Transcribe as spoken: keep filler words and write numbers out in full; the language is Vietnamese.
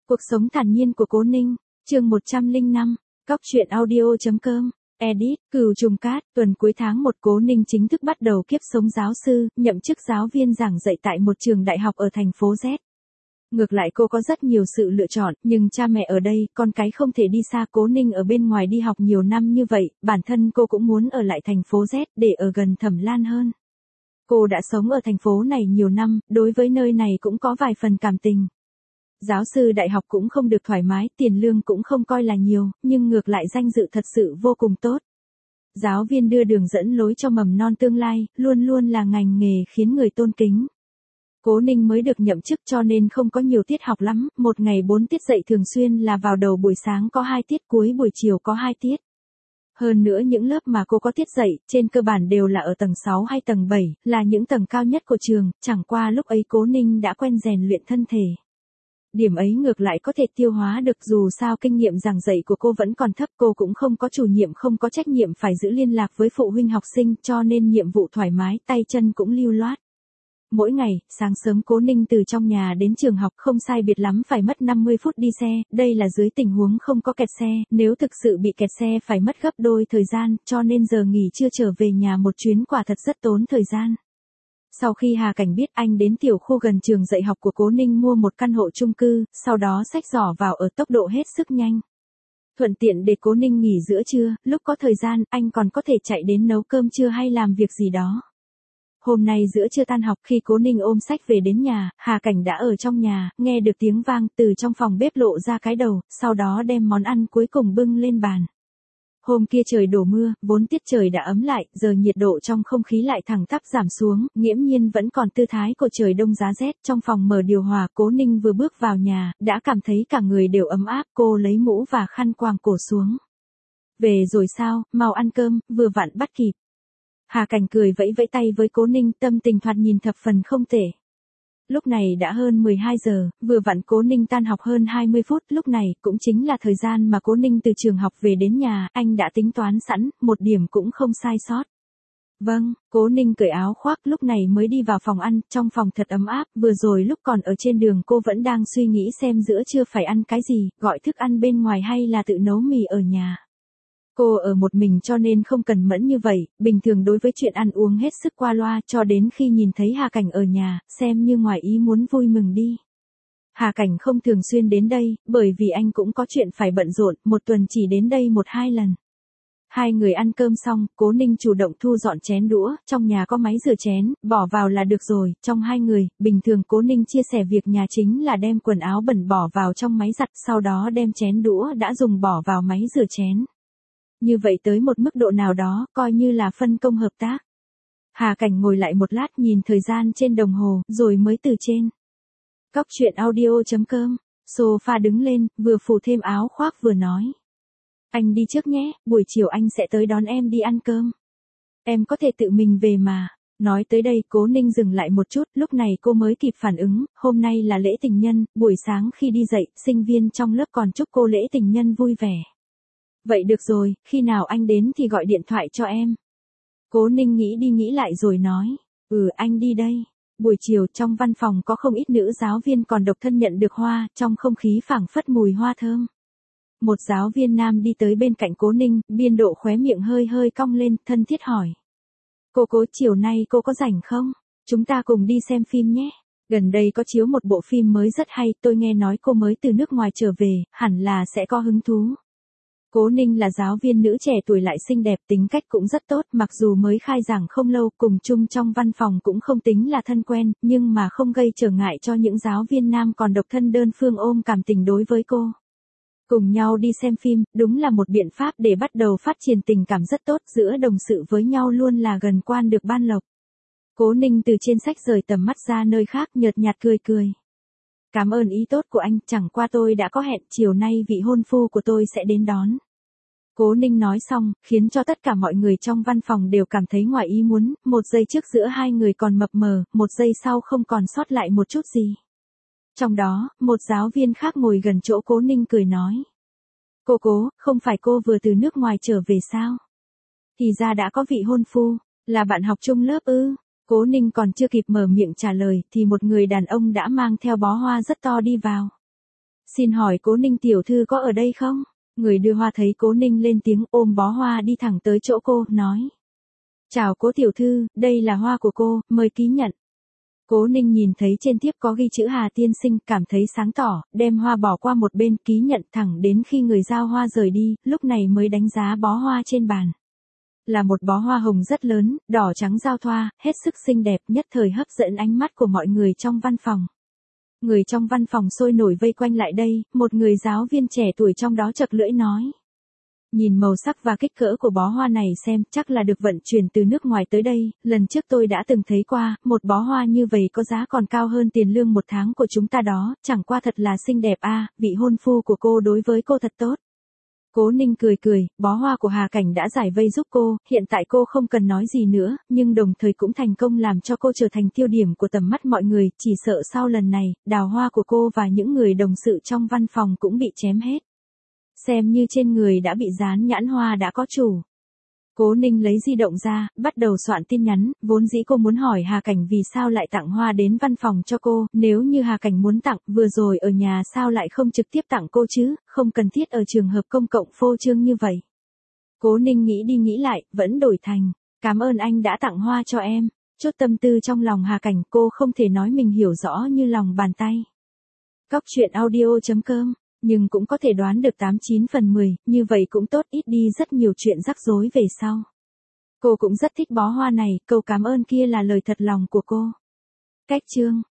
Cuộc sống thản nhiên của Cố Ninh, chương một trăm lẻ năm, Cóc truyện audio chấm com, edit, Cửu Trùng Cát, tuần cuối tháng một Cố Ninh chính thức bắt đầu kiếp sống giáo sư, nhậm chức giáo viên giảng dạy tại một trường đại học ở thành phố Z. Ngược lại cô có rất nhiều sự lựa chọn, nhưng cha mẹ ở đây, con cái không thể đi xa. Cố Ninh ở bên ngoài đi học nhiều năm như vậy, bản thân cô cũng muốn ở lại thành phố Z để ở gần Thẩm Lan hơn. Cô đã sống ở thành phố này nhiều năm, đối với nơi này cũng có vài phần cảm tình. Giáo sư đại học cũng không được thoải mái, tiền lương cũng không coi là nhiều, nhưng ngược lại danh dự thật sự vô cùng tốt. Giáo viên đưa đường dẫn lối cho mầm non tương lai, luôn luôn là ngành nghề khiến người tôn kính. Cố Ninh mới được nhậm chức cho nên không có nhiều tiết học lắm, một ngày bốn tiết dạy thường xuyên là vào đầu buổi sáng có hai tiết, cuối buổi chiều có hai tiết. Hơn nữa những lớp mà cô có tiết dạy, trên cơ bản đều là ở tầng sáu hay tầng bảy, là những tầng cao nhất của trường, chẳng qua lúc ấy Cố Ninh đã quen rèn luyện thân thể. Điểm ấy ngược lại có thể tiêu hóa được, dù sao kinh nghiệm giảng dạy của cô vẫn còn thấp, cô cũng không có chủ nhiệm, không có trách nhiệm phải giữ liên lạc với phụ huynh học sinh, cho nên nhiệm vụ thoải mái, tay chân cũng lưu loát. Mỗi ngày, sáng sớm Cố Ninh từ trong nhà đến trường học không sai biệt lắm phải mất năm mươi phút đi xe, đây là dưới tình huống không có kẹt xe, nếu thực sự bị kẹt xe phải mất gấp đôi thời gian, cho nên giờ nghỉ trưa trở về nhà một chuyến quả thật rất tốn thời gian. Sau khi Hà Cảnh biết anh đến tiểu khu gần trường dạy học của Cố Ninh mua một căn hộ chung cư, sau đó xách giỏ vào ở tốc độ hết sức nhanh. Thuận tiện để Cố Ninh nghỉ giữa trưa, lúc có thời gian, anh còn có thể chạy đến nấu cơm trưa hay làm việc gì đó. Hôm nay giữa trưa tan học, khi Cố Ninh ôm sách về đến nhà, Hà Cảnh đã ở trong nhà, nghe được tiếng vang từ trong phòng bếp lộ ra cái đầu, sau đó đem món ăn cuối cùng bưng lên bàn. Hôm kia trời đổ mưa, vốn tiết trời đã ấm lại, giờ nhiệt độ trong không khí lại thẳng tắp giảm xuống, nghiễm nhiên vẫn còn tư thái của trời đông giá rét. Trong phòng mở điều hòa, Cố Ninh vừa bước vào nhà, đã cảm thấy cả người đều ấm áp, cô lấy mũ và khăn quàng cổ xuống. Về rồi sao, mau ăn cơm, vừa vặn bắt kịp. Hà Cảnh cười vẫy vẫy tay với Cố Ninh, tâm tình thoạt nhìn thập phần không tệ. Lúc này đã hơn mười hai giờ, vừa vặn Cố Ninh tan học hơn hai mươi phút, lúc này cũng chính là thời gian mà Cố Ninh từ trường học về đến nhà, anh đã tính toán sẵn, một điểm cũng không sai sót. Vâng, Cố Ninh cởi áo khoác lúc này mới đi vào phòng ăn, trong phòng thật ấm áp, vừa rồi lúc còn ở trên đường cô vẫn đang suy nghĩ xem giữa trưa phải ăn cái gì, gọi thức ăn bên ngoài hay là tự nấu mì ở nhà. Cô ở một mình cho nên không cần mẫn như vậy, bình thường đối với chuyện ăn uống hết sức qua loa, cho đến khi nhìn thấy Hà Cảnh ở nhà, xem như ngoài ý muốn vui mừng đi. Hà Cảnh không thường xuyên đến đây, bởi vì anh cũng có chuyện phải bận rộn, một tuần chỉ đến đây một hai lần. Hai người ăn cơm xong, Cố Ninh chủ động thu dọn chén đũa, trong nhà có máy rửa chén, bỏ vào là được rồi. Trong hai người, bình thường Cố Ninh chia sẻ việc nhà chính là đem quần áo bẩn bỏ vào trong máy giặt, sau đó đem chén đũa đã dùng bỏ vào máy rửa chén. Như vậy tới một mức độ nào đó, coi như là phân công hợp tác. Hà Cảnh ngồi lại một lát nhìn thời gian trên đồng hồ, rồi mới từ trên Cóc truyện audio chấm com, sofa đứng lên, vừa phủ thêm áo khoác vừa nói. Anh đi trước nhé, buổi chiều anh sẽ tới đón em đi ăn cơm. Em có thể tự mình về mà. Nói tới đây Cố Ninh dừng lại một chút, lúc này cô mới kịp phản ứng, hôm nay là lễ tình nhân, buổi sáng khi đi dạy, sinh viên trong lớp còn chúc cô lễ tình nhân vui vẻ. Vậy được rồi, khi nào anh đến thì gọi điện thoại cho em. Cố Ninh nghĩ đi nghĩ lại rồi nói, ừ anh đi đây. Buổi chiều trong văn phòng có không ít nữ giáo viên còn độc thân nhận được hoa, trong không khí phảng phất mùi hoa thơm. Một giáo viên nam đi tới bên cạnh Cố Ninh, biên độ khóe miệng hơi hơi cong lên, thân thiết hỏi. Cô Cố, chiều nay cô có rảnh không? Chúng ta cùng đi xem phim nhé. Gần đây có chiếu một bộ phim mới rất hay, tôi nghe nói cô mới từ nước ngoài trở về, hẳn là sẽ có hứng thú. Cố Ninh là giáo viên nữ trẻ tuổi lại xinh đẹp, tính cách cũng rất tốt, mặc dù mới khai giảng không lâu, cùng chung trong văn phòng cũng không tính là thân quen, nhưng mà không gây trở ngại cho những giáo viên nam còn độc thân đơn phương ôm cảm tình đối với cô. Cùng nhau đi xem phim, đúng là một biện pháp để bắt đầu phát triển tình cảm rất tốt, giữa đồng sự với nhau luôn là gần quan được ban lộc. Cố Ninh từ trên sách rời tầm mắt ra nơi khác, nhợt nhạt cười cười. Cảm ơn ý tốt của anh, chẳng qua tôi đã có hẹn, chiều nay vị hôn phu của tôi sẽ đến đón. Cố Ninh nói xong, khiến cho tất cả mọi người trong văn phòng đều cảm thấy ngoài ý muốn, một giây trước giữa hai người còn mập mờ, một giây sau không còn sót lại một chút gì. Trong đó, một giáo viên khác ngồi gần chỗ Cố Ninh cười nói. Cô Cố, không phải cô vừa từ nước ngoài trở về sao? Thì ra đã có vị hôn phu, là bạn học chung lớp ư? Cố Ninh còn chưa kịp mở miệng trả lời thì một người đàn ông đã mang theo bó hoa rất to đi vào. Xin hỏi Cố Ninh tiểu thư có ở đây không? Người đưa hoa thấy Cố Ninh lên tiếng ôm bó hoa đi thẳng tới chỗ cô, nói. Chào Cố tiểu thư, đây là hoa của cô, mời ký nhận. Cố Ninh nhìn thấy trên thiếp có ghi chữ Hà tiên sinh, cảm thấy sáng tỏ, đem hoa bỏ qua một bên ký nhận thẳng đến khi người giao hoa rời đi, lúc này mới đánh giá bó hoa trên bàn. Là một bó hoa hồng rất lớn, đỏ trắng giao thoa, hết sức xinh đẹp, nhất thời hấp dẫn ánh mắt của mọi người trong văn phòng. Người trong văn phòng sôi nổi vây quanh lại đây, một người giáo viên trẻ tuổi trong đó chật lưỡi nói. Nhìn màu sắc và kích cỡ của bó hoa này xem, chắc là được vận chuyển từ nước ngoài tới đây, lần trước tôi đã từng thấy qua, một bó hoa như vậy có giá còn cao hơn tiền lương một tháng của chúng ta đó, chẳng qua thật là xinh đẹp a, vị hôn phu của cô đối với cô thật tốt. Cố Ninh cười cười, bó hoa của Hà Cảnh đã giải vây giúp cô, hiện tại cô không cần nói gì nữa, nhưng đồng thời cũng thành công làm cho cô trở thành tiêu điểm của tầm mắt mọi người, chỉ sợ sau lần này, đào hoa của cô và những người đồng sự trong văn phòng cũng bị chém hết. Xem như trên người đã bị dán nhãn hoa đã có chủ. Cố Ninh lấy di động ra, bắt đầu soạn tin nhắn, vốn dĩ cô muốn hỏi Hà Cảnh vì sao lại tặng hoa đến văn phòng cho cô, nếu như Hà Cảnh muốn tặng, vừa rồi ở nhà sao lại không trực tiếp tặng cô chứ, không cần thiết ở trường hợp công cộng phô trương như vậy. Cố Ninh nghĩ đi nghĩ lại, vẫn đổi thành, cảm ơn anh đã tặng hoa cho em, chút tâm tư trong lòng Hà Cảnh cô không thể nói mình hiểu rõ như lòng bàn tay. Cóc truyện audio chấm com, nhưng cũng có thể đoán được tám chín phần mười, như vậy cũng tốt, ít đi rất nhiều chuyện rắc rối về sau. Cô cũng rất thích bó hoa này, câu cảm ơn kia là lời thật lòng của cô. Cách chương